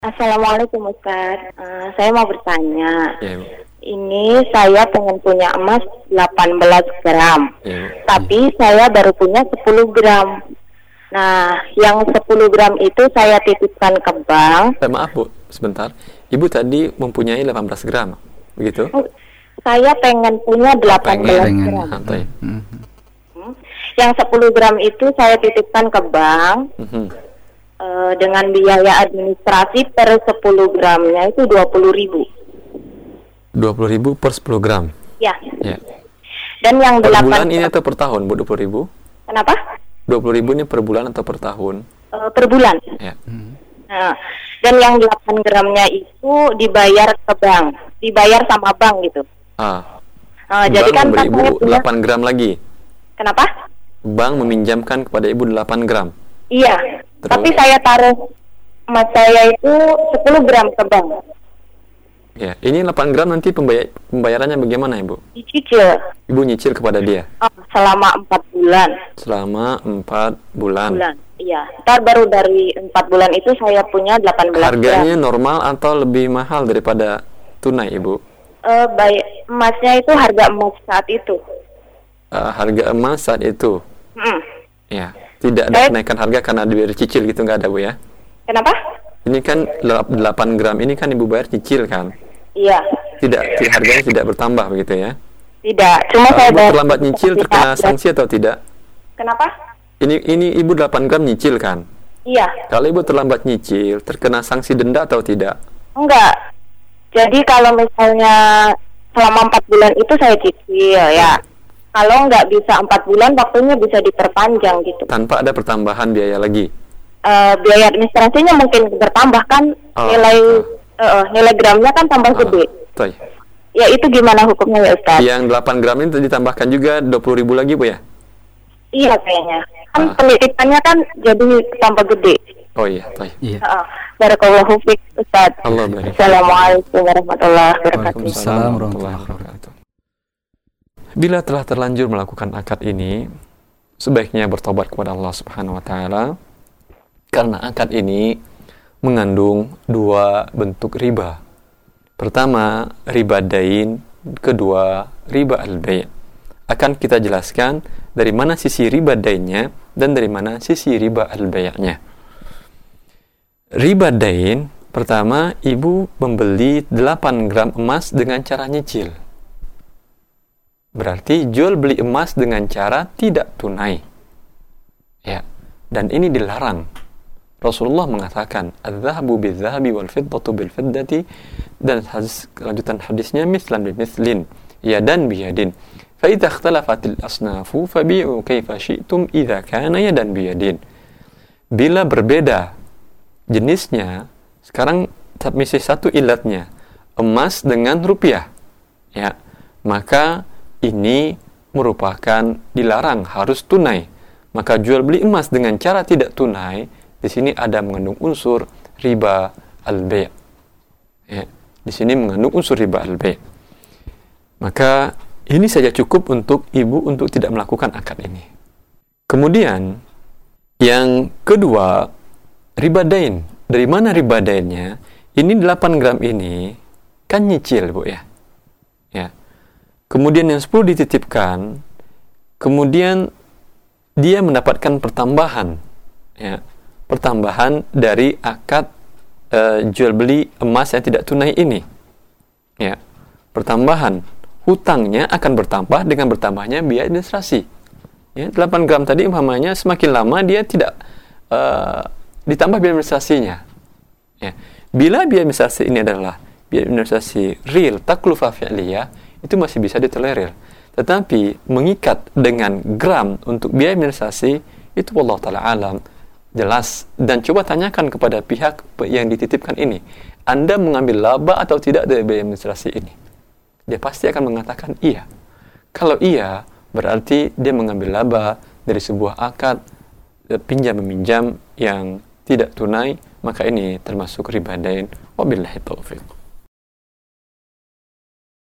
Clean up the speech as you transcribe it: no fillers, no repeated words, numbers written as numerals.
Assalamualaikum Ustaz. Saya mau bertanya. Ya, Bu. Ini saya pengen punya emas 18 gram. Ya, Bu. Tapi saya baru punya 10 gram. Nah, yang 10 gram itu saya titipkan ke bank. Maaf Bu, sebentar. Ibu tadi mempunyai 18 gram, begitu? Saya pengen punya 18 gram. Santai. Yang 10 gram itu saya titipkan ke bank. Dengan biaya administrasi per 10 gramnya itu 20.000. 20.000 per 10 gram? Ya. Ya. Dan yang Per 8 bulan ini atau per tahun, Bu, 20.000? Kenapa? 20.000 ini per bulan atau per tahun? Per bulan. Ya. Nah, dan yang 8 gramnya itu dibayar ke bank, dibayar sama bank gitu. Jadi Bank kan memberi Ibu saya punya 8 gram lagi? Kenapa? Bank meminjamkan kepada Ibu 8 gram? Iya. Terus? Tapi saya taruh emas saya itu 10 gram ke bank. Ya, ini 8 gram nanti pembayarannya bagaimana, Ibu? Dicicil. Ibu nyicil kepada dia? Selama 4 bulan. Selama 4 bulan. Iya. Ntar baru dari 4 bulan itu saya punya 18 Harganya gram. normal atau lebih mahal daripada tunai, Ibu? Emasnya itu harga emas saat itu. Harga emas saat itu? Ya. Tidak ada kenaikan harga karena dibayar cicil gitu, nggak ada, Bu, ya? Kenapa? Ini kan 8 gram ini kan Ibu bayar cicil kan? Iya. Harganya tidak bertambah begitu ya? Tidak, cuma saya Ibu terlambat nyicil terkena sanksi atau tidak? Kenapa? Ini Ibu 8 gram nyicil kan? Iya. Kalau Ibu terlambat nyicil, terkena sanksi denda atau tidak? Enggak. Jadi kalau misalnya selama 4 bulan itu saya cicil ya. Kalau nggak bisa 4 bulan, waktunya bisa diperpanjang gitu. Tanpa ada pertambahan biaya lagi? Biaya administrasinya mungkin bertambah kan, nilai gramnya kan tambah gede. Toy. Ya itu gimana hukumnya ya Ustaz? Yang 8 gram ini ditambahkan juga 20.000 lagi, Bu, ya? Iya kayaknya. Kan penitipannya kan jadi tambah gede. Oh iya, Toy. Iya. Barakallahu fiik Ustaz. Allah barik. Assalamualaikum warahmatullahi wabarakatuh. Waalaikumsalam warahmatullahi wabarakatuh. Bila telah terlanjur melakukan akad ini, sebaiknya bertobat kepada Allah Subhanahu wa taala, karena akad ini mengandung 2 bentuk riba. Pertama, riba dain, kedua, riba al-bai'. Akan kita jelaskan dari mana sisi riba dainnya dan dari mana sisi riba al-bai'-nya. Riba dain, pertama, Ibu membeli 8 gram emas dengan cara nyicil. Berarti jual beli emas dengan cara tidak tunai. Ya, dan ini dilarang. Rasulullah mengatakan, "Adz-dzahabu bil-dzahabi wal-fiddatu bil-fiddati", dan lanjutan hadisnya mithlan bi-mithlin, yadan biyadin. Fa idza ikhtalafatil asnafu fabi'u kaifa syi'tum idza kana yadan biyadin. Bila berbeda jenisnya, sekarang masih satu ilatnya, emas dengan rupiah. Ya, maka ini merupakan dilarang, harus tunai. Maka jual beli emas dengan cara tidak tunai, di sini ada mengandung unsur riba al-bai'. Ya, di sini mengandung unsur riba al-bai'. Maka ini saja cukup untuk Ibu untuk tidak melakukan akad ini. Kemudian yang kedua, riba dain. Dari mana riba dainnya? Ini 8 gram ini kan nyicil, Bu, ya. Ya. Kemudian yang 10 dititipkan, kemudian dia mendapatkan pertambahan, ya, pertambahan dari akad jual beli emas yang tidak tunai ini, ya, pertambahan hutangnya akan bertambah dengan bertambahnya biaya administrasi. Ya, 8 gram tadi umpamanya semakin lama dia tidak ditambah biaya administrasinya. Ya, bila biaya administrasi ini adalah biaya administrasi real taklufa fi'liyah, itu masih bisa ditolerir. Tetapi mengikat dengan gram untuk biaya administrasi, itu wallahu ta'ala alam, jelas. Dan coba tanyakan kepada pihak yang dititipkan ini, Anda mengambil laba atau tidak dari biaya administrasi ini? Dia pasti akan mengatakan iya. Kalau iya, berarti dia mengambil laba dari sebuah akad pinjam-meminjam yang tidak tunai, maka ini termasuk riba dain. Wabillahi taufiq.